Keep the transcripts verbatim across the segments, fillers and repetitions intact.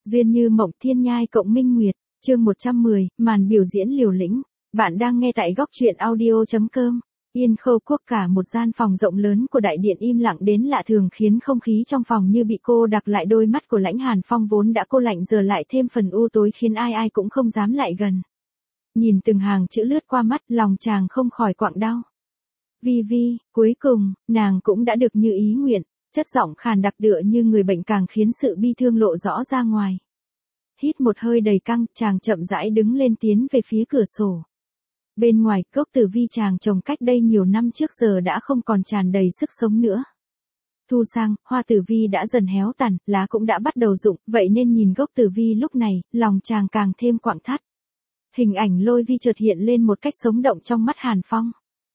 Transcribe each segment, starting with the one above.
Duyên như mộng thiên nhai cộng minh nguyệt, chương một trăm mười, màn biểu diễn liều lĩnh. Bạn đang nghe tại góc truyện audio.com. Yên Khâu Quốc, cả một gian phòng rộng lớn của đại điện im lặng đến lạ thường, khiến không khí trong phòng như bị cô đặc lại. Đôi mắt của Lãnh Hàn Phong vốn đã cô lạnh giờ lại thêm phần u tối, khiến ai ai cũng không dám lại gần. Nhìn từng hàng chữ lướt qua mắt, lòng chàng không khỏi quặn đau. Vi Vi, cuối cùng, nàng cũng đã được như ý nguyện. Chất giọng khàn đặc tựa như người bệnh càng khiến sự bi thương lộ rõ ra ngoài. Hít một hơi đầy căng, chàng chậm rãi đứng lên tiến về phía cửa sổ. Bên ngoài, gốc tử vi chàng trồng cách đây nhiều năm trước giờ đã không còn tràn đầy sức sống nữa. Thu sang, hoa tử vi đã dần héo tàn, lá cũng đã bắt đầu rụng, vậy nên nhìn gốc tử vi lúc này, lòng chàng càng thêm quặn thắt. Hình ảnh Lôi Vi chợt hiện lên một cách sống động trong mắt Hàn Phong.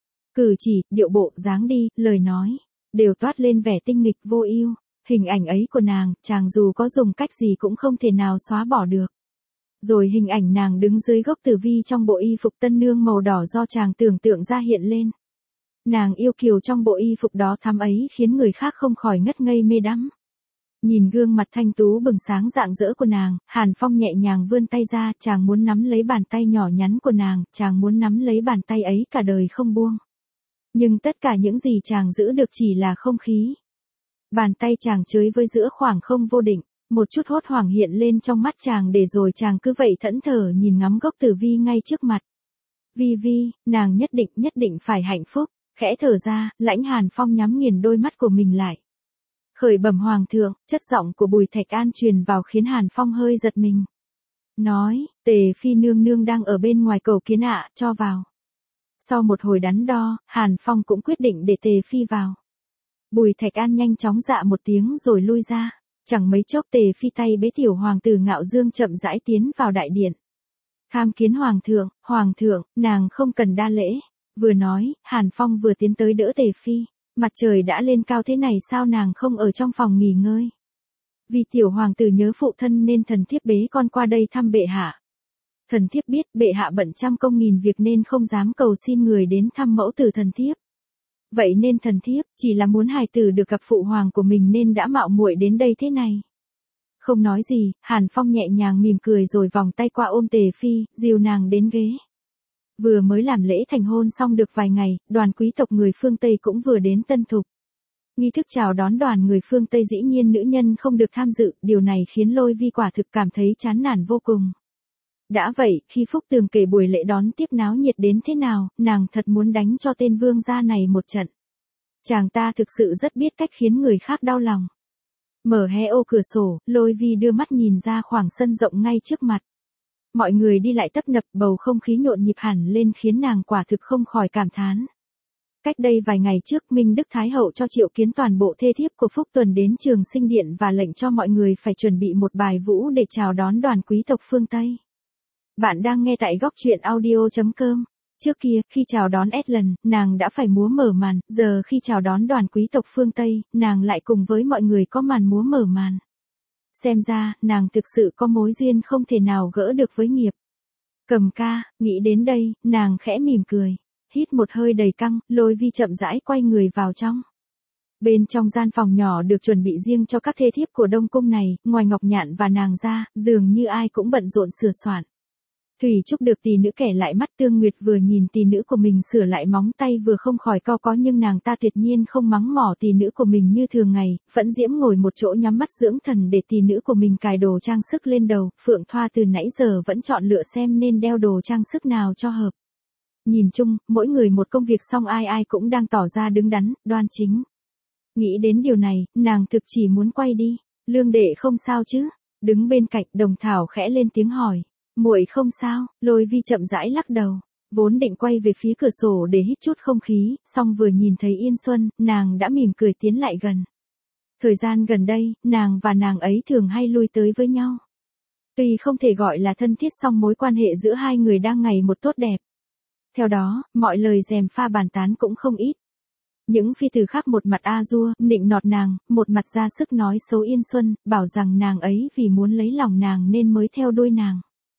Cử chỉ, điệu bộ, dáng đi, lời nói đều toát lên vẻ tinh nghịch vô ưu. Hình ảnh ấy của nàng, chàng dù có dùng cách gì cũng không thể nào xóa bỏ được. Rồi hình ảnh nàng đứng dưới gốc tử vi trong bộ y phục tân nương màu đỏ do chàng tưởng tượng ra hiện lên. Nàng yêu kiều trong bộ y phục đó thắm ấy khiến người khác không khỏi ngất ngây mê đắm. Nhìn gương mặt thanh tú bừng sáng rạng rỡ của nàng, Hàn Phong nhẹ nhàng vươn tay ra, chàng muốn nắm lấy bàn tay nhỏ nhắn của nàng, chàng muốn nắm lấy bàn tay ấy cả đời không buông. Nhưng tất cả những gì chàng giữ được chỉ là không khí. Bàn tay chàng chới với giữa khoảng không vô định, một chút hốt hoảng hiện lên trong mắt chàng, để rồi chàng cứ vậy thẫn thờ nhìn ngắm gốc tử vi ngay trước mặt. Vi Vi, nàng nhất định nhất định phải hạnh phúc. Khẽ thở ra, Lãnh Hàn Phong nhắm nghiền đôi mắt của mình lại. Khởi bẩm hoàng thượng, chất giọng của Bùi Thạch An truyền vào khiến Hàn Phong hơi giật mình. Nói, Tề Phi nương nương đang ở bên ngoài cầu kiến ạ, cho vào. Sau một hồi đắn đo, Hàn Phong cũng quyết định để Tề Phi vào. Bùi Thạch An nhanh chóng dạ một tiếng rồi lui ra. Chẳng mấy chốc Tề Phi tay bế tiểu hoàng tử Ngạo Dương chậm rãi tiến vào đại điện. Tham kiến hoàng thượng, hoàng thượng, nàng không cần đa lễ. Vừa nói, Hàn Phong vừa tiến tới đỡ Tề Phi. Mặt trời đã lên cao thế này sao nàng không ở trong phòng nghỉ ngơi? Vì tiểu hoàng tử nhớ phụ thân nên thần thiếp bế con qua đây thăm bệ hạ. Thần thiếp biết bệ hạ bận trăm công nghìn việc nên không dám cầu xin người đến thăm mẫu tử thần thiếp. Vậy nên thần thiếp chỉ là muốn hài tử được gặp phụ hoàng của mình nên đã mạo muội đến đây thế này. Không nói gì, Hàn Phong nhẹ nhàng mỉm cười rồi vòng tay qua ôm Tề Phi, dìu nàng đến ghế. Vừa mới làm lễ thành hôn xong được vài ngày, đoàn quý tộc người phương Tây cũng vừa đến Tân Thục. Nghi thức chào đón đoàn người phương Tây dĩ nhiên nữ nhân không được tham dự, điều này khiến Lôi Vi quả thực cảm thấy chán nản vô cùng. Đã vậy, khi Phúc Tường kể buổi lễ đón tiếp náo nhiệt đến thế nào, nàng thật muốn đánh cho tên vương gia này một trận. Chàng ta thực sự rất biết cách khiến người khác đau lòng. Mở hé ô cửa sổ, Lôi Vi đưa mắt nhìn ra khoảng sân rộng ngay trước mặt. Mọi người đi lại tấp nập, bầu không khí nhộn nhịp hẳn lên khiến nàng quả thực không khỏi cảm thán. Cách đây vài ngày trước, Minh Đức Thái Hậu cho triệu kiến toàn bộ thê thiếp của Phúc Tuần đến Trường Sinh Điện và lệnh cho mọi người phải chuẩn bị một bài vũ để chào đón đoàn quý tộc phương Tây. Bạn đang nghe tại góc truyện audio.com. Trước kia, khi chào đón Edlen, nàng đã phải múa mở màn, giờ khi chào đón đoàn quý tộc phương Tây, nàng lại cùng với mọi người có màn múa mở màn. Xem ra, nàng thực sự có mối duyên không thể nào gỡ được với nghiệp. Cầm ca, nghĩ đến đây, nàng khẽ mỉm cười. Hít một hơi đầy căng, Lôi Vi chậm rãi quay người vào trong. Bên trong gian phòng nhỏ được chuẩn bị riêng cho các thê thiếp của Đông Cung này, ngoài Ngọc Nhạn và nàng ra, dường như ai cũng bận rộn sửa soạn. Thủy Trúc được tỷ nữ kẻ lại mắt, Tương Nguyệt vừa nhìn tỷ nữ của mình sửa lại móng tay vừa không khỏi cau có, nhưng nàng ta tuyệt nhiên không mắng mỏ tỷ nữ của mình như thường ngày. Vẫn Diễm ngồi một chỗ nhắm mắt dưỡng thần để tỷ nữ của mình cài đồ trang sức lên đầu. Phượng Thoa từ nãy giờ vẫn chọn lựa xem nên đeo đồ trang sức nào cho hợp. Nhìn chung, mỗi người một công việc xong ai ai cũng đang tỏ ra đứng đắn, đoan chính. Nghĩ đến điều này, nàng thực chỉ muốn quay đi. Lương đệ không sao chứ? Đứng bên cạnh, Đồng Thảo khẽ lên tiếng hỏi. Muội không sao, Lôi Vi chậm rãi lắc đầu. Vốn định quay về phía cửa sổ để hít chút không khí, song vừa nhìn thấy Yên Xuân, nàng đã mỉm cười tiến lại gần. Thời gian gần đây, nàng và nàng ấy thường hay lui tới với nhau. Tuy không thể gọi là thân thiết song mối quan hệ giữa hai người đang ngày một tốt đẹp. Theo đó, mọi lời gièm pha bàn tán cũng không ít. Những phi tử khác một mặt a dua, nịnh nọt nàng, một mặt ra sức nói xấu Yên Xuân, bảo rằng nàng ấy vì muốn lấy lòng nàng nên mới theo đuôi nàng.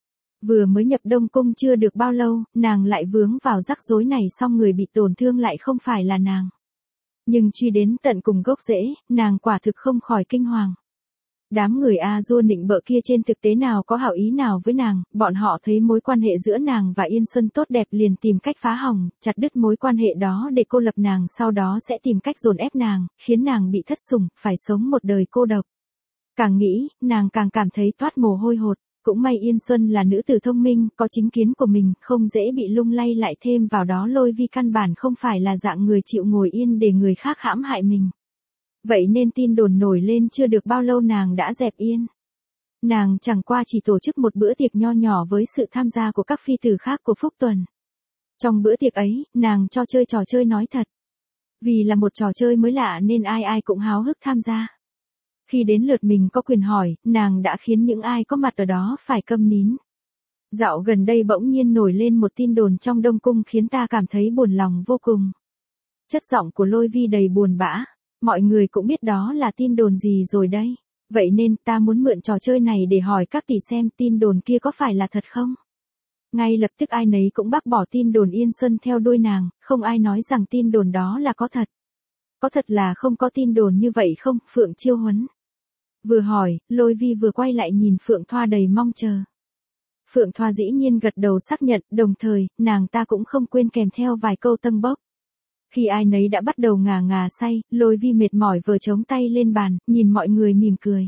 Vừa mới nhập Đông Cung chưa được bao lâu, nàng lại vướng vào rắc rối này, xong người bị tổn thương lại không phải là nàng. Nhưng truy đến tận cùng gốc rễ, nàng quả thực không khỏi kinh hoàng. Đám người A Dua nịnh bợ kia trên thực tế nào có hảo ý nào với nàng, bọn họ thấy mối quan hệ giữa nàng và Yên Xuân tốt đẹp liền tìm cách phá hỏng, chặt đứt mối quan hệ đó để cô lập nàng, sau đó sẽ tìm cách dồn ép nàng, khiến nàng bị thất sủng, phải sống một đời cô độc. Càng nghĩ, nàng càng cảm thấy toát mồ hôi hột. Cũng may Yên Xuân là nữ tử thông minh, có chính kiến của mình, không dễ bị lung lay, lại thêm vào đó Lôi Vi căn bản không phải là dạng người chịu ngồi yên để người khác hãm hại mình. Vậy nên tin đồn nổi lên chưa được bao lâu nàng đã dẹp yên. Nàng chẳng qua chỉ tổ chức một bữa tiệc nho nhỏ với sự tham gia của các phi tử khác của Phúc Tuần. Trong bữa tiệc ấy, nàng cho chơi trò chơi nói thật. Vì là một trò chơi mới lạ nên ai ai cũng háo hức tham gia. Khi đến lượt mình có quyền hỏi, nàng đã khiến những ai có mặt ở đó phải câm nín. Dạo gần đây bỗng nhiên nổi lên một tin đồn trong Đông Cung khiến ta cảm thấy buồn lòng vô cùng. Chất giọng của Lôi Vi đầy buồn bã. Mọi người cũng biết đó là tin đồn gì rồi đây. Vậy nên ta muốn mượn trò chơi này để hỏi các tỷ xem tin đồn kia có phải là thật không? Ngay lập tức ai nấy cũng bác bỏ tin đồn Yên Xuân theo đuôi nàng, không ai nói rằng tin đồn đó là có thật. Có thật là không có tin đồn như vậy không, Phượng Chiêu Huấn? Vừa hỏi, Lôi Vi vừa quay lại nhìn Phượng Thoa đầy mong chờ. Phượng Thoa dĩ nhiên gật đầu xác nhận, đồng thời, nàng ta cũng không quên kèm theo vài câu tâng bốc. Khi ai nấy đã bắt đầu ngà ngà say, Lôi Vi mệt mỏi vừa chống tay lên bàn, nhìn mọi người mỉm cười.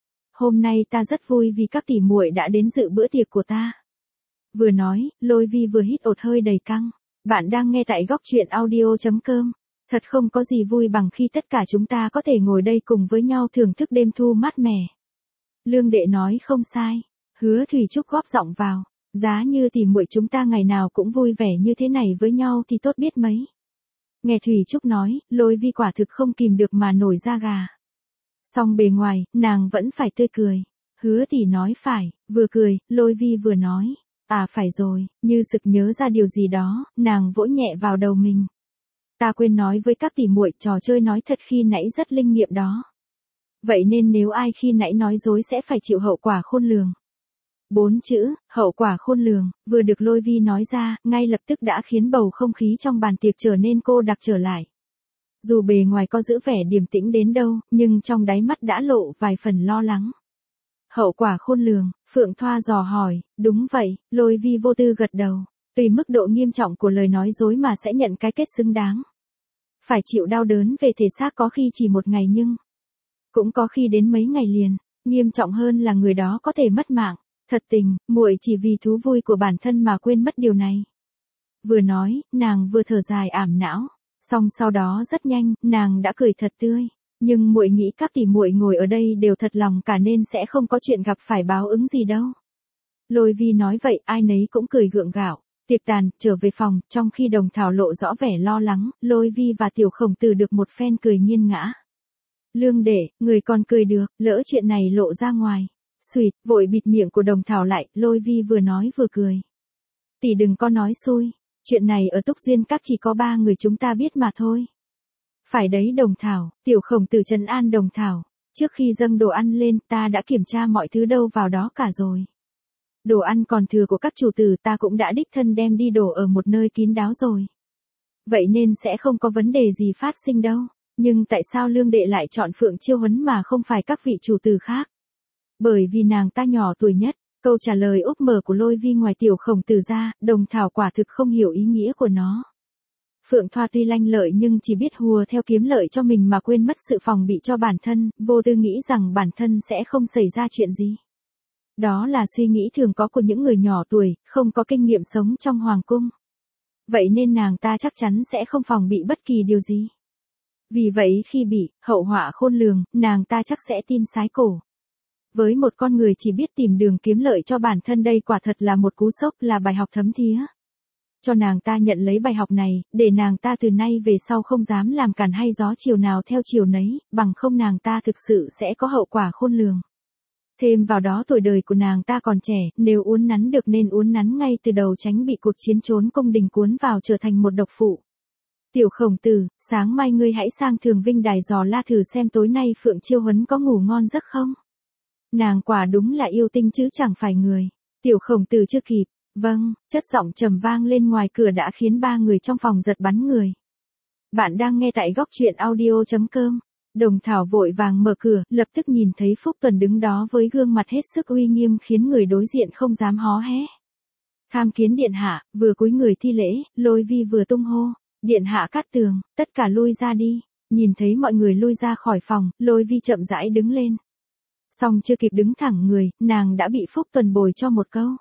Hôm nay ta rất vui vì các tỷ muội đã đến dự bữa tiệc của ta. Vừa nói, Lôi Vi vừa hít ột hơi đầy căng. Bạn đang nghe tại góc truyện audio chấm com. Thật không có gì vui bằng khi tất cả chúng ta có thể ngồi đây cùng với nhau thưởng thức đêm thu mát mẻ. Lương Đệ nói không sai. Hứa Thủy Trúc góp giọng vào. Giá như tỷ muội chúng ta ngày nào cũng vui vẻ như thế này với nhau thì tốt biết mấy. Nghe Thủy Trúc nói, Lôi Vi quả thực không kìm được mà nổi da gà. Song bề ngoài, nàng vẫn phải tươi cười. Hứa tỷ nói phải, vừa cười, Lôi Vi vừa nói. À phải rồi, như sực nhớ ra điều gì đó, nàng vỗ nhẹ vào đầu mình. Ta quên nói với các tỷ muội, trò chơi nói thật khi nãy rất linh nghiệm đó. Vậy nên nếu ai khi nãy nói dối sẽ phải chịu hậu quả khôn lường. Bốn chữ, hậu quả khôn lường, vừa được Lôi Vi nói ra, ngay lập tức đã khiến bầu không khí trong bàn tiệc trở nên cô đặc trở lại. Dù bề ngoài có giữ vẻ điềm tĩnh đến đâu, nhưng trong đáy mắt đã lộ vài phần lo lắng. Hậu quả khôn lường, Phượng Thoa dò hỏi, đúng vậy, Lôi Vi vô tư gật đầu. Tùy mức độ nghiêm trọng của lời nói dối mà sẽ nhận cái kết xứng đáng. Phải chịu đau đớn về thể xác có khi chỉ một ngày nhưng cũng có khi đến mấy ngày liền, nghiêm trọng hơn là người đó có thể mất mạng. Thật tình, muội chỉ vì thú vui của bản thân mà quên mất điều này. Vừa nói, nàng vừa thở dài ảm não, song sau đó rất nhanh, nàng đã cười thật tươi. Nhưng muội nghĩ các tỷ muội ngồi ở đây đều thật lòng cả nên sẽ không có chuyện gặp phải báo ứng gì đâu. Lôi Vi nói vậy, ai nấy cũng cười gượng gạo. Tiệc tàn, trở về phòng, trong khi Đồng Thảo lộ rõ vẻ lo lắng, Lôi Vi và Tiểu Khổng Tử được một phen cười nghiêng ngã. Lương Đệ, người còn cười được, lỡ chuyện này lộ ra ngoài. Xuyệt, vội bịt miệng của Đồng Thảo lại, Lôi Vi vừa nói vừa cười. Tỷ đừng có nói xui, chuyện này ở Túc Duyên Các chỉ có ba người chúng ta biết mà thôi. Phải đấy Đồng Thảo, Tiểu Khổng Tử trấn an Đồng Thảo. Trước khi dâng đồ ăn lên, ta đã kiểm tra mọi thứ đâu vào đó cả rồi. Đồ ăn còn thừa của các chủ tử ta cũng đã đích thân đem đi đổ ở một nơi kín đáo rồi. Vậy nên sẽ không có vấn đề gì phát sinh đâu. Nhưng tại sao Lương Đệ lại chọn Phượng Chiêu Huấn mà không phải các vị chủ tử khác? Bởi vì nàng ta nhỏ tuổi nhất. Câu trả lời úp mở của Lôi Vi ngoài Tiểu Khổng Tử ra, Đồng Thảo quả thực không hiểu ý nghĩa của nó. Phượng Thoa tuy lanh lợi nhưng chỉ biết hùa theo kiếm lợi cho mình mà quên mất sự phòng bị cho bản thân, vô tư nghĩ rằng bản thân sẽ không xảy ra chuyện gì. Đó là suy nghĩ thường có của những người nhỏ tuổi, không có kinh nghiệm sống trong hoàng cung. Vậy nên nàng ta chắc chắn sẽ không phòng bị bất kỳ điều gì. Vì vậy khi bị hậu họa khôn lường, nàng ta chắc sẽ tin sái cổ. Với một con người chỉ biết tìm đường kiếm lợi cho bản thân, đây quả thật là một cú sốc, là bài học thấm thía. Cho nàng ta nhận lấy bài học này, để nàng ta từ nay về sau không dám làm cản hay gió chiều nào theo chiều nấy, bằng không nàng ta thực sự sẽ có hậu quả khôn lường. Thêm vào đó tuổi đời của nàng ta còn trẻ, nếu uốn nắn được nên uốn nắn ngay từ đầu, tránh bị cuộc chiến trốn cung đình cuốn vào trở thành một độc phụ. Tiểu Khổng Tử, sáng mai ngươi hãy sang Thường Vinh Đài dò la thử xem tối nay Phượng Chiêu Huấn có ngủ ngon giấc không? Nàng quả đúng là yêu tinh chứ chẳng phải người. Tiểu Khổng Tử chưa kịp. Vâng, chất giọng trầm vang lên ngoài cửa đã khiến ba người trong phòng giật bắn người. Bạn đang nghe tại góc truyện audio chấm com. Đồng Thảo vội vàng mở cửa, lập tức nhìn thấy Phúc Tuần đứng đó với gương mặt hết sức uy nghiêm khiến người đối diện không dám hó hé. Tham kiến điện hạ, vừa cúi người thi lễ, Lôi Vi vừa tung hô, điện hạ Cát Tường, tất cả lui ra đi. Nhìn thấy mọi người lui ra khỏi phòng, Lôi Vi chậm rãi đứng lên. Xong chưa kịp đứng thẳng người, nàng đã bị Phúc Tuần bồi cho một câu.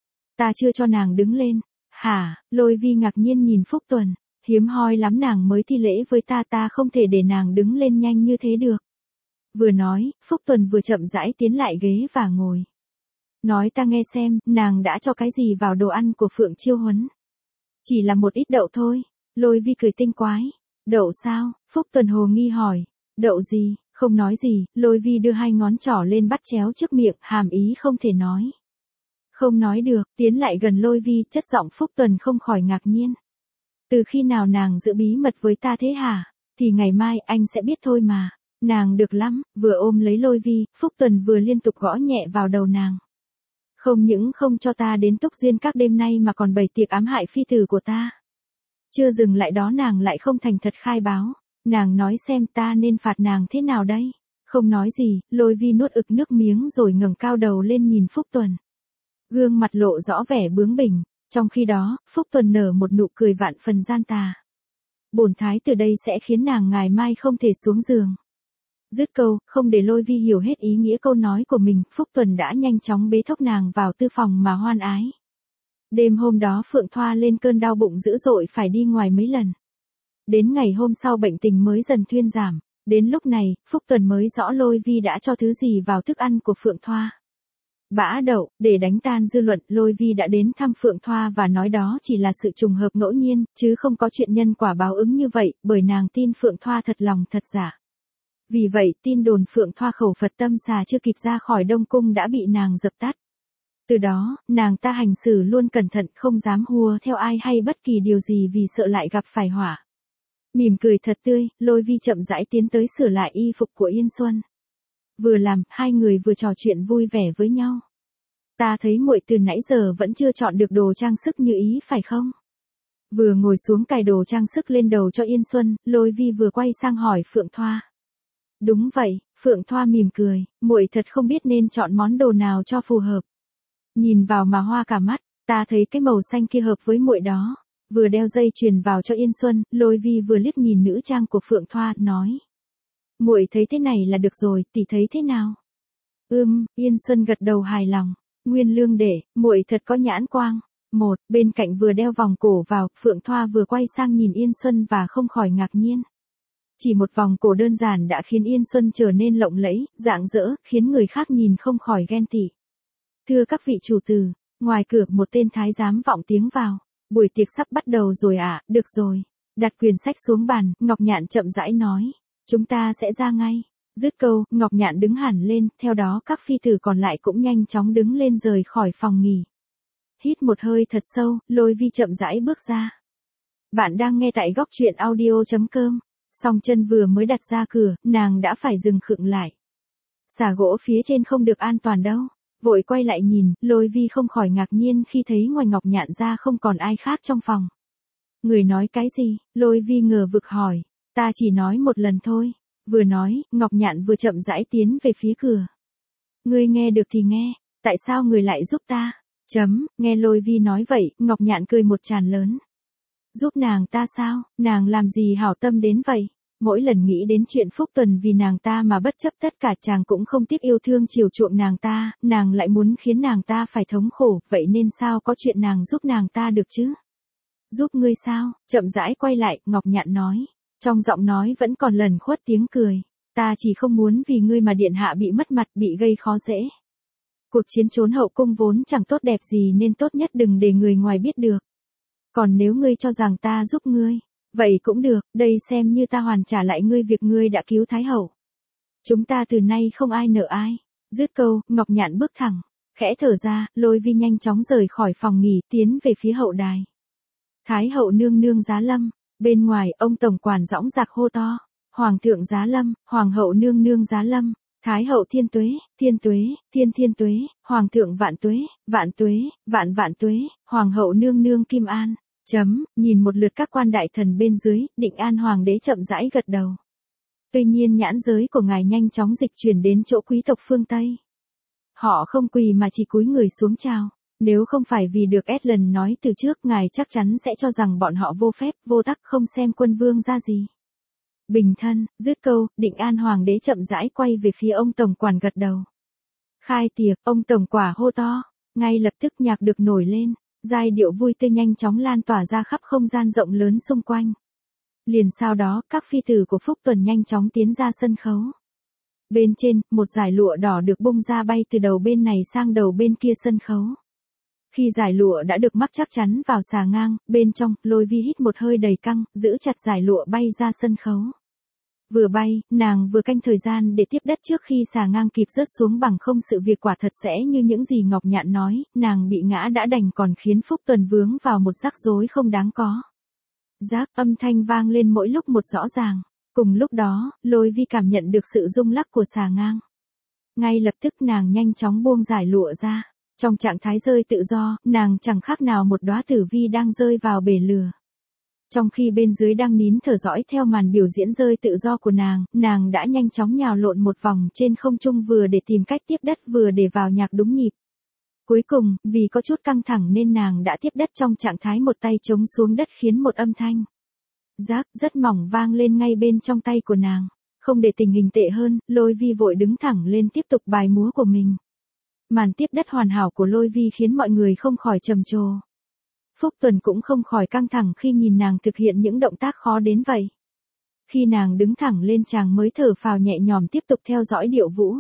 Ta chưa cho nàng đứng lên. Hả? Lôi Vi ngạc nhiên nhìn Phúc Tuần, hiếm hoi lắm nàng mới thi lễ với ta, ta không thể để nàng đứng lên nhanh như thế được. Vừa nói, Phúc Tuần vừa chậm rãi tiến lại ghế và ngồi. Nói ta nghe xem, nàng đã cho cái gì vào đồ ăn của Phượng Chiêu Huấn? Chỉ là một ít đậu thôi. Lôi Vi cười tinh quái. Đậu sao? Phúc Tuần hồ nghi hỏi. Đậu gì? Không nói gì, Lôi Vi đưa hai ngón trỏ lên bắt chéo trước miệng, hàm ý không thể nói. Không nói được, tiến lại gần Lôi Vi, chất giọng Phúc Tuần không khỏi ngạc nhiên. Từ khi nào nàng giữ bí mật với ta thế hả? Thì ngày mai anh sẽ biết thôi mà. Nàng được lắm, vừa ôm lấy Lôi Vi, Phúc Tuần vừa liên tục gõ nhẹ vào đầu nàng. Không những không cho ta đến túc duyên các đêm nay mà còn bày tiệc ám hại phi tử của ta. Chưa dừng lại đó nàng lại không thành thật khai báo. Nàng nói xem ta nên phạt nàng thế nào đây? Không nói gì, Lôi Vi nuốt ực nước miếng rồi ngẩng cao đầu lên nhìn Phúc Tuần. Gương mặt lộ rõ vẻ bướng bỉnh, trong khi đó, Phúc Tuần nở một nụ cười vạn phần gian tà. Bổn thái từ đây sẽ khiến nàng ngày mai không thể xuống giường. Dứt câu, không để Lôi Vi hiểu hết ý nghĩa câu nói của mình, Phúc Tuần đã nhanh chóng bế thốc nàng vào tư phòng mà hoan ái. Đêm hôm đó Phượng Thoa lên cơn đau bụng dữ dội phải đi ngoài mấy lần. Đến ngày hôm sau bệnh tình mới dần thuyên giảm. Đến lúc này, Phúc Tuần mới rõ Lôi Vi đã cho thứ gì vào thức ăn của Phượng Thoa. Bã đậu, để đánh tan dư luận, Lôi Vi đã đến thăm Phượng Thoa và nói đó chỉ là sự trùng hợp ngẫu nhiên, chứ không có chuyện nhân quả báo ứng như vậy, bởi nàng tin Phượng Thoa thật lòng thật giả. Vì vậy, tin đồn Phượng Thoa khẩu Phật tâm xà chưa kịp ra khỏi Đông Cung đã bị nàng dập tắt. Từ đó, nàng ta hành xử luôn cẩn thận, không dám hùa theo ai hay bất kỳ điều gì vì sợ lại gặp phải họa. Mỉm cười thật tươi, Lôi Vi chậm rãi tiến tới sửa lại y phục của Yên Xuân. Vừa làm, hai người vừa trò chuyện vui vẻ với nhau. Ta thấy muội từ nãy giờ vẫn chưa chọn được đồ trang sức như ý phải không? Vừa ngồi xuống cài đồ trang sức lên đầu cho Yên Xuân, Lôi Vi vừa quay sang hỏi Phượng Thoa. Đúng vậy, Phượng Thoa mỉm cười, muội thật không biết nên chọn món đồ nào cho phù hợp. Nhìn vào mà hoa cả mắt, ta thấy cái màu xanh kia hợp với muội đó. Vừa đeo dây chuyền vào cho Yên Xuân, Lôi Vi vừa liếc nhìn nữ trang của Phượng Thoa, nói. Muội thấy thế này là được rồi, tỷ thấy thế nào? Ừm, Yên Xuân gật đầu hài lòng. Nguyên Lương đệ, muội thật có nhãn quang. Một, bên cạnh vừa đeo vòng cổ vào, Phượng Thoa vừa quay sang nhìn Yên Xuân và không khỏi ngạc nhiên. Chỉ một vòng cổ đơn giản đã khiến Yên Xuân trở nên lộng lẫy, rạng rỡ, khiến người khác nhìn không khỏi ghen tị. Thưa các vị chủ tử, ngoài cửa một tên thái giám vọng tiếng vào. Buổi tiệc sắp bắt đầu rồi ạ, à, được rồi. Đặt quyển sách xuống bàn, Ngọc Nhạn chậm rãi nói. Chúng ta sẽ ra ngay. Dứt câu, Ngọc Nhạn đứng hẳn lên, theo đó các phi tử còn lại cũng nhanh chóng đứng lên rời khỏi phòng nghỉ. Hít một hơi thật sâu, Lôi Vi chậm rãi bước ra. Bạn đang nghe tại góc truyện audio chấm com. Song chân vừa mới đặt ra cửa, nàng đã phải dừng khựng lại. Xà gỗ phía trên không được an toàn đâu. Vội quay lại nhìn, Lôi Vi không khỏi ngạc nhiên khi thấy ngoài Ngọc Nhạn ra không còn ai khác trong phòng. Người nói cái gì? Lôi Vi ngờ vực hỏi. Ta chỉ nói một lần thôi. Vừa nói, Ngọc Nhạn vừa chậm rãi tiến về phía cửa. Ngươi nghe được thì nghe, tại sao người lại giúp ta? Chấm, nghe Lôi Vi nói vậy, Ngọc Nhạn cười một tràng lớn. Giúp nàng ta sao? Nàng làm gì hảo tâm đến vậy? Mỗi lần nghĩ đến chuyện Phúc Tuần vì nàng ta mà bất chấp tất cả, chàng cũng không tiếc yêu thương chiều chuộng nàng ta, nàng lại muốn khiến nàng ta phải thống khổ, vậy nên sao có chuyện nàng giúp nàng ta được chứ? Giúp ngươi sao? Chậm rãi quay lại, Ngọc Nhạn nói. Trong giọng nói vẫn còn lẩn khuất tiếng cười. Ta chỉ không muốn vì ngươi mà điện hạ bị mất mặt, bị gây khó dễ. Cuộc chiến trốn hậu cung vốn chẳng tốt đẹp gì nên tốt nhất đừng để người ngoài biết được. Còn nếu ngươi cho rằng ta giúp ngươi, vậy cũng được, đây xem như ta hoàn trả lại ngươi việc ngươi đã cứu Thái Hậu. Chúng ta từ nay không ai nợ ai. Dứt câu, Ngọc Nhạn bước thẳng, khẽ thở ra, Lôi Vi nhanh chóng rời khỏi phòng nghỉ, tiến về phía hậu đài. Thái Hậu nương nương giá lâm, bên ngoài, ông tổng quản dõng dạc hô to. Hoàng thượng giá lâm, Hoàng hậu nương nương giá lâm, Thái Hậu thiên tuế, thiên tuế, thiên thiên tuế, Hoàng thượng vạn tuế, vạn tuế, vạn vạn tuế, Hoàng hậu nương nương kim an. Chấm, nhìn một lượt các quan đại thần bên dưới, Định An Hoàng đế chậm rãi gật đầu. Tuy nhiên nhãn giới của ngài nhanh chóng dịch chuyển đến chỗ quý tộc phương Tây. Họ không quỳ mà chỉ cúi người xuống chào. Nếu không phải vì được Edlund nói từ trước, ngài chắc chắn sẽ cho rằng bọn họ vô phép, vô tắc, không xem quân vương ra gì. Bình thân, dứt câu, Định An hoàng đế chậm rãi quay về phía ông tổng quản gật đầu. Khai tiệc, ông tổng quả hô to, ngay lập tức nhạc được nổi lên, giai điệu vui tươi nhanh chóng lan tỏa ra khắp không gian rộng lớn xung quanh. Liền sau đó, các phi tử của Phúc Tuần nhanh chóng tiến ra sân khấu. Bên trên, một dải lụa đỏ được bung ra bay từ đầu bên này sang đầu bên kia sân khấu. Khi dải lụa đã được mắc chắc chắn vào xà ngang, bên trong, Lôi Vi hít một hơi đầy căng, giữ chặt dải lụa bay ra sân khấu. Vừa bay, nàng vừa canh thời gian để tiếp đất trước khi xà ngang kịp rớt xuống, bằng không sự việc quả thật sẽ như những gì Ngọc Nhạn nói, nàng bị ngã đã đành còn khiến Phúc Tuần vướng vào một rắc rối không đáng có. Rác, âm thanh vang lên mỗi lúc một rõ ràng. Cùng lúc đó, Lôi Vi cảm nhận được sự rung lắc của xà ngang. Ngay lập tức nàng nhanh chóng buông dải lụa ra. Trong trạng thái rơi tự do, nàng chẳng khác nào một đóa tử vi đang rơi vào bể lửa. Trong khi bên dưới đang nín thở dõi theo màn biểu diễn rơi tự do của nàng, nàng đã nhanh chóng nhào lộn một vòng trên không trung vừa để tìm cách tiếp đất vừa để vào nhạc đúng nhịp. Cuối cùng, vì có chút căng thẳng nên nàng đã tiếp đất trong trạng thái một tay chống xuống đất khiến một âm thanh rác rất mỏng vang lên ngay bên trong tay của nàng. Không để tình hình tệ hơn, Lôi Vi vội đứng thẳng lên tiếp tục bài múa của mình. Màn tiếp đất hoàn hảo của Lôi Vi khiến mọi người không khỏi trầm trồ. Phúc Tuần cũng không khỏi căng thẳng khi nhìn nàng thực hiện những động tác khó đến vậy. Khi nàng đứng thẳng lên chàng mới thở phào nhẹ nhõm tiếp tục theo dõi điệu vũ.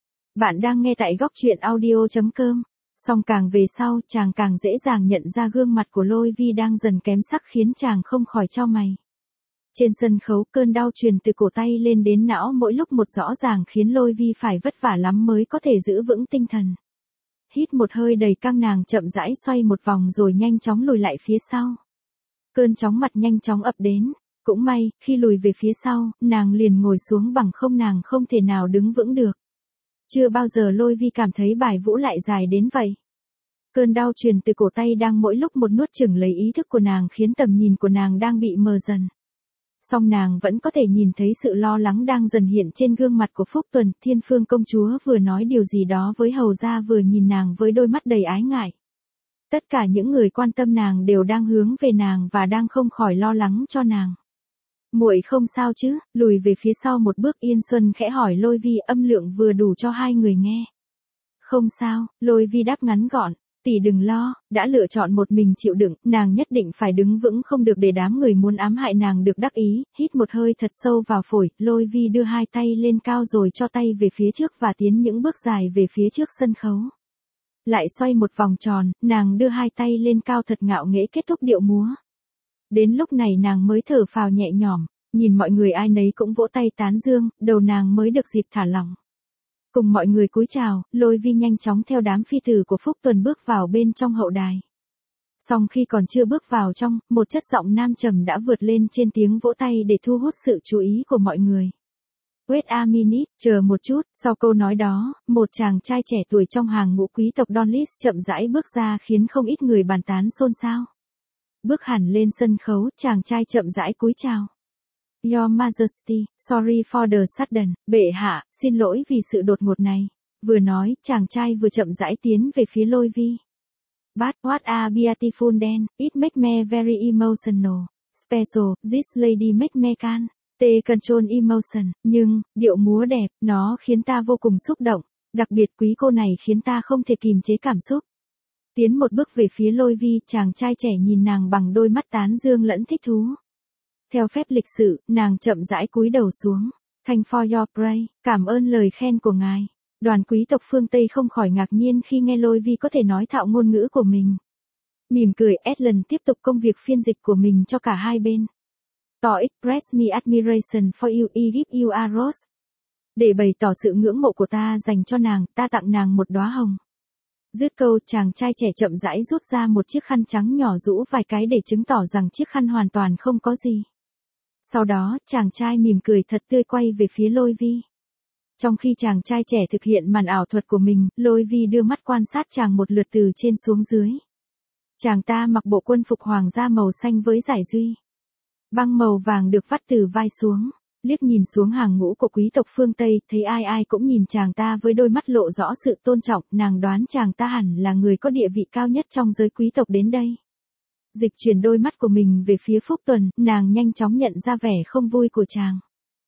Bạn đang nghe tại góc truyện audio chấm com. Song càng về sau, chàng càng dễ dàng nhận ra gương mặt của Lôi Vi đang dần kém sắc khiến chàng không khỏi chau mày. Trên sân khấu, cơn đau truyền từ cổ tay lên đến não mỗi lúc một rõ ràng khiến Lôi Vi phải vất vả lắm mới có thể giữ vững tinh thần. Hít một hơi đầy căng, nàng chậm rãi xoay một vòng rồi nhanh chóng lùi lại phía sau. Cơn chóng mặt nhanh chóng ập đến. Cũng may, khi lùi về phía sau, nàng liền ngồi xuống, bằng không nàng không thể nào đứng vững được. Chưa bao giờ Lôi Vi cảm thấy bài vũ lại dài đến vậy. Cơn đau truyền từ cổ tay đang mỗi lúc một nuốt chửng lấy ý thức của nàng khiến tầm nhìn của nàng đang bị mờ dần. Song nàng vẫn có thể nhìn thấy sự lo lắng đang dần hiện trên gương mặt của Phúc Tuần. Thiên Phương công chúa vừa nói điều gì đó với hầu gia vừa nhìn nàng với đôi mắt đầy ái ngại. Tất cả những người quan tâm nàng đều đang hướng về nàng và đang không khỏi lo lắng cho nàng. Muội không sao chứ? Lùi về phía sau một bước, Yên Xuân khẽ hỏi Lôi Vi, âm lượng vừa đủ cho hai người nghe. Không sao, Lôi Vi đáp ngắn gọn. Tỷ đừng lo, đã lựa chọn một mình chịu đựng, nàng nhất định phải đứng vững, không được để đám người muốn ám hại nàng được đắc ý. Hít một hơi thật sâu vào phổi, Lôi Vi đưa hai tay lên cao rồi cho tay về phía trước và tiến những bước dài về phía trước sân khấu. Lại xoay một vòng tròn, nàng đưa hai tay lên cao thật ngạo nghễ kết thúc điệu múa. Đến lúc này nàng mới thở phào nhẹ nhõm, nhìn mọi người ai nấy cũng vỗ tay tán dương, đầu nàng mới được dịp thả lỏng. Cùng mọi người cúi chào, Lôi Vi nhanh chóng theo đám phi tử của Phúc Tuần bước vào bên trong hậu đài. Song khi còn chưa bước vào trong, một chất giọng nam trầm đã vượt lên trên tiếng vỗ tay để thu hút sự chú ý của mọi người. Wait a minute, chờ một chút. Sau câu nói đó, một chàng trai trẻ tuổi trong hàng ngũ quý tộc Donlis chậm rãi bước ra khiến không ít người bàn tán xôn xao. Bước hẳn lên sân khấu, chàng trai chậm rãi cúi chào. Your Majesty, sorry for the sudden, bệ hạ, xin lỗi vì sự đột ngột này. Vừa nói, chàng trai vừa chậm rãi tiến về phía Lôi Vi. But what a beautiful dance, it make me very emotional. Special, this lady make me can take control emotion. Nhưng, điệu múa đẹp, nó khiến ta vô cùng xúc động. Đặc biệt quý cô này khiến ta không thể kìm chế cảm xúc. Tiến một bước về phía Lôi Vi, chàng trai trẻ nhìn nàng bằng đôi mắt tán dương lẫn thích thú. Theo phép lịch sự, nàng chậm rãi cúi đầu xuống. Thank for your praise, cảm ơn lời khen của ngài. Đoàn quý tộc phương Tây không khỏi ngạc nhiên khi nghe Lôi Vi có thể nói thạo ngôn ngữ của mình. Mỉm cười, Edlund tiếp tục công việc phiên dịch của mình cho cả hai bên. To express me admiration for you, I give you a rose. Để bày tỏ sự ngưỡng mộ của ta dành cho nàng, ta tặng nàng một đóa hồng. Dứt câu, chàng trai trẻ chậm rãi rút ra một chiếc khăn trắng nhỏ rũ vài cái để chứng tỏ rằng chiếc khăn hoàn toàn không có gì. Sau đó, chàng trai mỉm cười thật tươi quay về phía Lôi Vi. Trong khi chàng trai trẻ thực hiện màn ảo thuật của mình, Lôi Vi đưa mắt quan sát chàng một lượt từ trên xuống dưới. Chàng ta mặc bộ quân phục hoàng gia màu xanh với dải duy băng màu vàng được vắt từ vai xuống. Liếc nhìn xuống hàng ngũ của quý tộc phương Tây, thấy ai ai cũng nhìn chàng ta với đôi mắt lộ rõ sự tôn trọng, nàng đoán chàng ta hẳn là người có địa vị cao nhất trong giới quý tộc đến đây. Dịch chuyển đôi mắt của mình về phía Phúc Tuần, nàng nhanh chóng nhận ra vẻ không vui của chàng.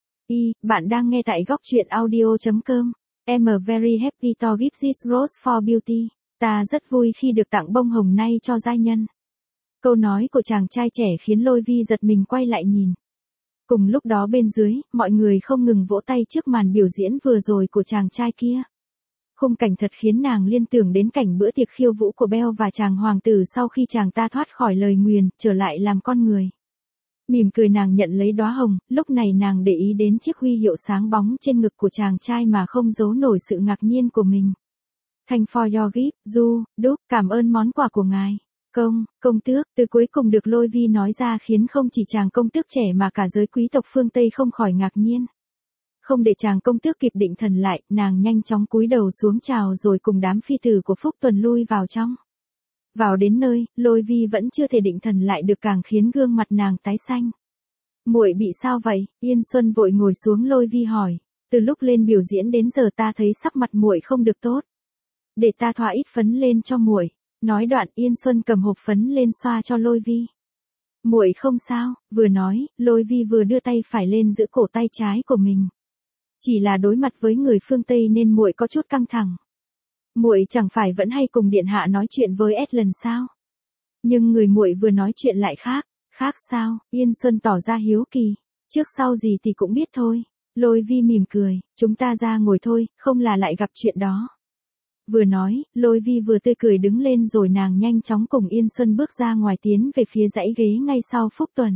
Y, bạn đang nghe tại góc truyện audio chấm com. I'm very happy to give this rose for beauty. Ta rất vui khi được tặng bông hồng nay cho giai nhân. Câu nói của chàng trai trẻ khiến Lôi Vi giật mình quay lại nhìn. Cùng lúc đó bên dưới, mọi người không ngừng vỗ tay trước màn biểu diễn vừa rồi của chàng trai kia. Khung cảnh thật khiến nàng liên tưởng đến cảnh bữa tiệc khiêu vũ của Belle và chàng hoàng tử sau khi chàng ta thoát khỏi lời nguyền, trở lại làm con người. Mỉm cười nàng nhận lấy đóa hồng, lúc này nàng để ý đến chiếc huy hiệu sáng bóng trên ngực của chàng trai mà không giấu nổi sự ngạc nhiên của mình. Thank for your gift, Du, Đúc, cảm ơn món quà của ngài. Công, công tước, từ cuối cùng được Lôi Vi nói ra khiến không chỉ chàng công tước trẻ mà cả giới quý tộc phương Tây không khỏi ngạc nhiên. Không để chàng công tước kịp định thần lại, nàng nhanh chóng cúi đầu xuống chào rồi cùng đám phi tử của Phúc Tuần lui vào trong. Vào đến nơi, Lôi Vi vẫn chưa thể định thần lại được càng khiến gương mặt nàng tái xanh. Muội bị sao vậy? Yên Xuân vội ngồi xuống Lôi Vi hỏi. Từ lúc lên biểu diễn đến giờ ta thấy sắc mặt muội không được tốt. Để ta thoa ít phấn lên cho muội. Nói đoạn Yên Xuân cầm hộp phấn lên xoa cho Lôi Vi. Muội không sao, vừa nói, Lôi Vi vừa đưa tay phải lên giữ cổ tay trái của mình. Chỉ là đối mặt với người phương Tây nên muội có chút căng thẳng. Muội chẳng phải vẫn hay cùng điện hạ nói chuyện với Edlen sao? Nhưng người muội vừa nói chuyện lại khác, khác sao? Yên Xuân tỏ ra hiếu kỳ. Trước sau gì thì cũng biết thôi. Lôi Vi mỉm cười, chúng ta ra ngồi thôi, không là lại gặp chuyện đó. Vừa nói, Lôi Vi vừa tươi cười đứng lên rồi nàng nhanh chóng cùng Yên Xuân bước ra ngoài tiến về phía dãy ghế ngay sau Phúc Tuần.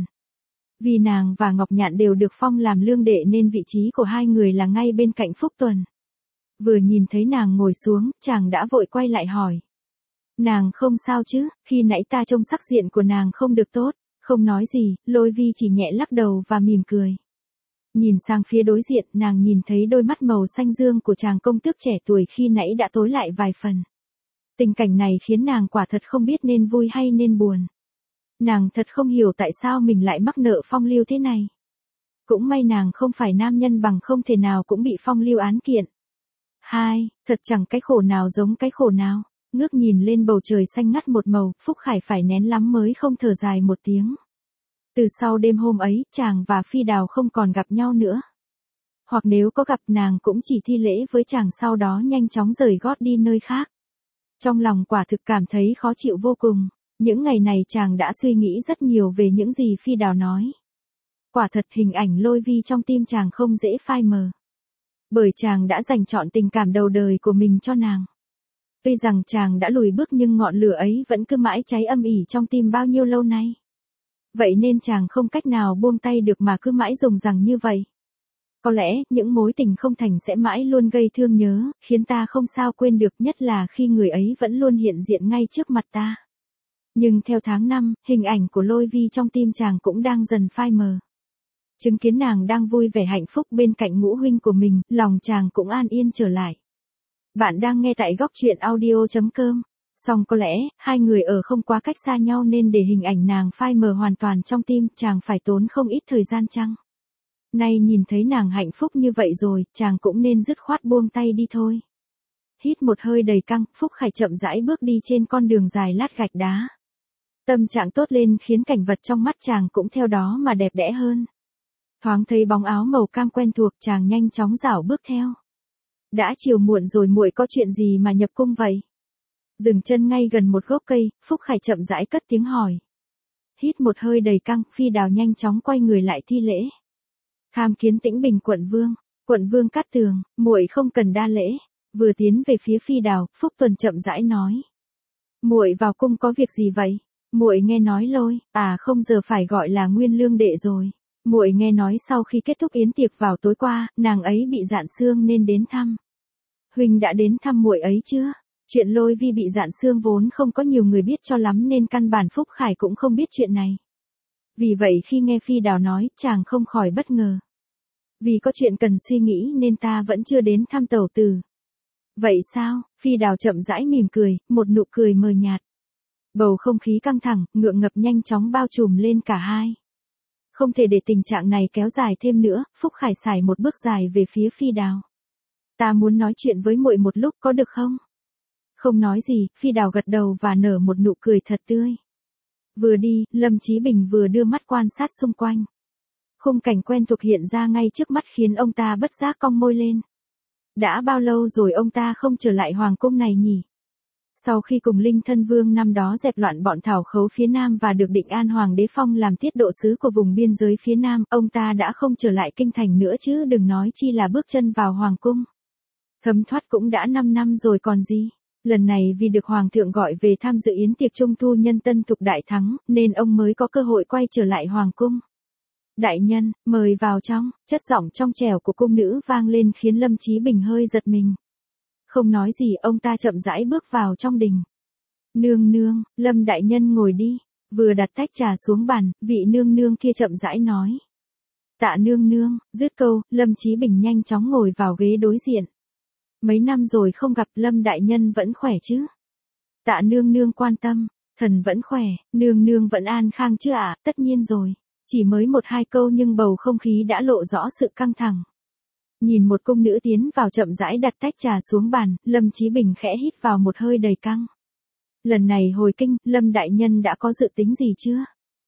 Vì nàng và Ngọc Nhạn đều được phong làm lương đệ nên vị trí của hai người là ngay bên cạnh Phúc Tuần. Vừa nhìn thấy nàng ngồi xuống, chàng đã vội quay lại hỏi. Nàng không sao chứ, khi nãy ta trông sắc diện của nàng không được tốt, không nói gì, Lôi Vi chỉ nhẹ lắc đầu và mỉm cười. Nhìn sang phía đối diện, nàng nhìn thấy đôi mắt màu xanh dương của chàng công tước trẻ tuổi khi nãy đã tối lại vài phần. Tình cảnh này khiến nàng quả thật không biết nên vui hay nên buồn. Nàng thật không hiểu tại sao mình lại mắc nợ phong lưu thế này. Cũng may nàng không phải nam nhân bằng không thể nào cũng bị phong lưu án kiện. Hai, thật chẳng cái khổ nào giống cái khổ nào. Ngước nhìn lên bầu trời xanh ngắt một màu, Phúc Khải phải nén lắm mới không thở dài một tiếng. Từ sau đêm hôm ấy, chàng và Phi Đào không còn gặp nhau nữa. Hoặc nếu có gặp nàng cũng chỉ thi lễ với chàng sau đó nhanh chóng rời gót đi nơi khác. Trong lòng quả thực cảm thấy khó chịu vô cùng. Những ngày này chàng đã suy nghĩ rất nhiều về những gì Phi Đào nói. Quả thật hình ảnh Lôi Vi trong tim chàng không dễ phai mờ. Bởi chàng đã dành trọn tình cảm đầu đời của mình cho nàng. Tuy rằng chàng đã lùi bước nhưng ngọn lửa ấy vẫn cứ mãi cháy âm ỉ trong tim bao nhiêu lâu nay. Vậy nên chàng không cách nào buông tay được mà cứ mãi dùng rằng như vậy. Có lẽ, những mối tình không thành sẽ mãi luôn gây thương nhớ, khiến ta không sao quên được, nhất là khi người ấy vẫn luôn hiện diện ngay trước mặt ta. Nhưng theo tháng năm, hình ảnh của Lôi Vi trong tim chàng cũng đang dần phai mờ. Chứng kiến nàng đang vui vẻ hạnh phúc bên cạnh ngũ huynh của mình, lòng chàng cũng an yên trở lại. Bạn đang nghe tại góc truyện audio chấm com. Song có lẽ, hai người ở không quá cách xa nhau nên để hình ảnh nàng phai mờ hoàn toàn trong tim, chàng phải tốn không ít thời gian chăng? Nay nhìn thấy nàng hạnh phúc như vậy rồi, chàng cũng nên dứt khoát buông tay đi thôi. Hít một hơi đầy căng, Phúc Khải chậm rãi bước đi trên con đường dài lát gạch đá. Tâm trạng tốt lên khiến cảnh vật trong mắt chàng cũng theo đó mà đẹp đẽ hơn. Thoáng thấy bóng áo màu cam quen thuộc, chàng nhanh chóng rảo bước theo. Đã chiều muộn rồi, muội có chuyện gì mà nhập cung vậy? Dừng chân ngay gần một gốc cây, Phúc Khải chậm rãi cất tiếng hỏi. Hít một hơi đầy căng, Phi Đào nhanh chóng quay người lại thi lễ. Tham kiến Tĩnh Bình quận vương. Quận vương Cát Tường, muội không cần đa lễ. Vừa tiến về phía Phi Đào, Phúc Tuần chậm rãi nói. Muội vào cung có việc gì vậy? Muội nghe nói Lôi, à không giờ phải gọi là Nguyên Lương đệ rồi. Muội nghe nói sau khi kết thúc yến tiệc vào tối qua, nàng ấy bị dạn xương nên đến thăm. Huynh đã đến thăm muội ấy chưa? Chuyện Lôi Vi bị dạn xương vốn không có nhiều người biết cho lắm nên căn bản Phúc Khải cũng không biết chuyện này. Vì vậy khi nghe Phi Đào nói, chàng không khỏi bất ngờ. Vì có chuyện cần suy nghĩ nên ta vẫn chưa đến thăm tẩu tử. Vậy sao? Phi Đào chậm rãi mỉm cười, một nụ cười mờ nhạt. Bầu không khí căng thẳng, ngượng ngập nhanh chóng bao trùm lên cả hai. Không thể để tình trạng này kéo dài thêm nữa, Phúc Khải sải một bước dài về phía Phi Đào. Ta muốn nói chuyện với muội một lúc có được không? Không nói gì, Phi Đào gật đầu và nở một nụ cười thật tươi. Vừa đi, Lâm Chí Bình vừa đưa mắt quan sát xung quanh. Khung cảnh quen thuộc hiện ra ngay trước mắt khiến ông ta bất giác cong môi lên. Đã bao lâu rồi ông ta không trở lại hoàng cung này nhỉ? Sau khi cùng Linh Thân Vương năm đó dẹp loạn bọn thảo khấu phía Nam và được Định An Hoàng đế phong làm tiết độ sứ của vùng biên giới phía Nam, ông ta đã không trở lại kinh thành nữa chứ đừng nói chi là bước chân vào hoàng cung. Thấm thoát cũng đã năm năm rồi còn gì. Lần này vì được Hoàng thượng gọi về tham dự yến tiệc trung thu nhân tân thục đại thắng, nên ông mới có cơ hội quay trở lại hoàng cung. Đại nhân, mời vào trong, chất giọng trong trẻo của cung nữ vang lên khiến Lâm Chí Bình hơi giật mình. Không nói gì ông ta chậm rãi bước vào trong đình. Nương nương, Lâm đại nhân ngồi đi, vừa đặt tách trà xuống bàn, vị nương nương kia chậm rãi nói. Tạ nương nương, dứt câu, Lâm Chí Bình nhanh chóng ngồi vào ghế đối diện. Mấy năm rồi không gặp Lâm đại nhân vẫn khỏe chứ? Tạ nương nương quan tâm, thần vẫn khỏe, nương nương vẫn an khang chứ ạ, à? Tất nhiên rồi. Chỉ mới một hai câu nhưng bầu không khí đã lộ rõ sự căng thẳng. Nhìn một cung nữ tiến vào chậm rãi đặt tách trà xuống bàn, Lâm Chí Bình khẽ hít vào một hơi đầy căng. Lần này hồi kinh, Lâm đại nhân đã có dự tính gì chưa?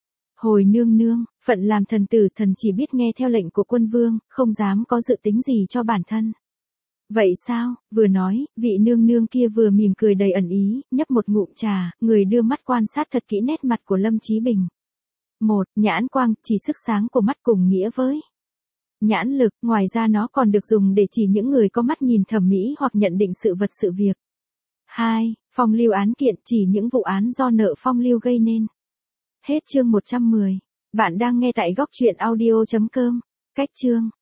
Hồi nương nương, phận làm thần tử thần chỉ biết nghe theo lệnh của quân vương, không dám có dự tính gì cho bản thân. Vậy sao? Vừa nói, vị nương nương kia vừa mỉm cười đầy ẩn ý, nhấp một ngụm trà, người đưa mắt quan sát thật kỹ nét mặt của Lâm Chí Bình. Một, nhãn quang, chỉ sức sáng của mắt cùng nghĩa với nhãn lực, ngoài ra nó còn được dùng để chỉ những người có mắt nhìn thẩm mỹ hoặc nhận định sự vật sự việc. Hai, phong lưu án kiện, chỉ những vụ án do nợ phong lưu gây nên. Hết chương một trăm mười. Bạn đang nghe tại góc truyện audio chấm com. Cách chương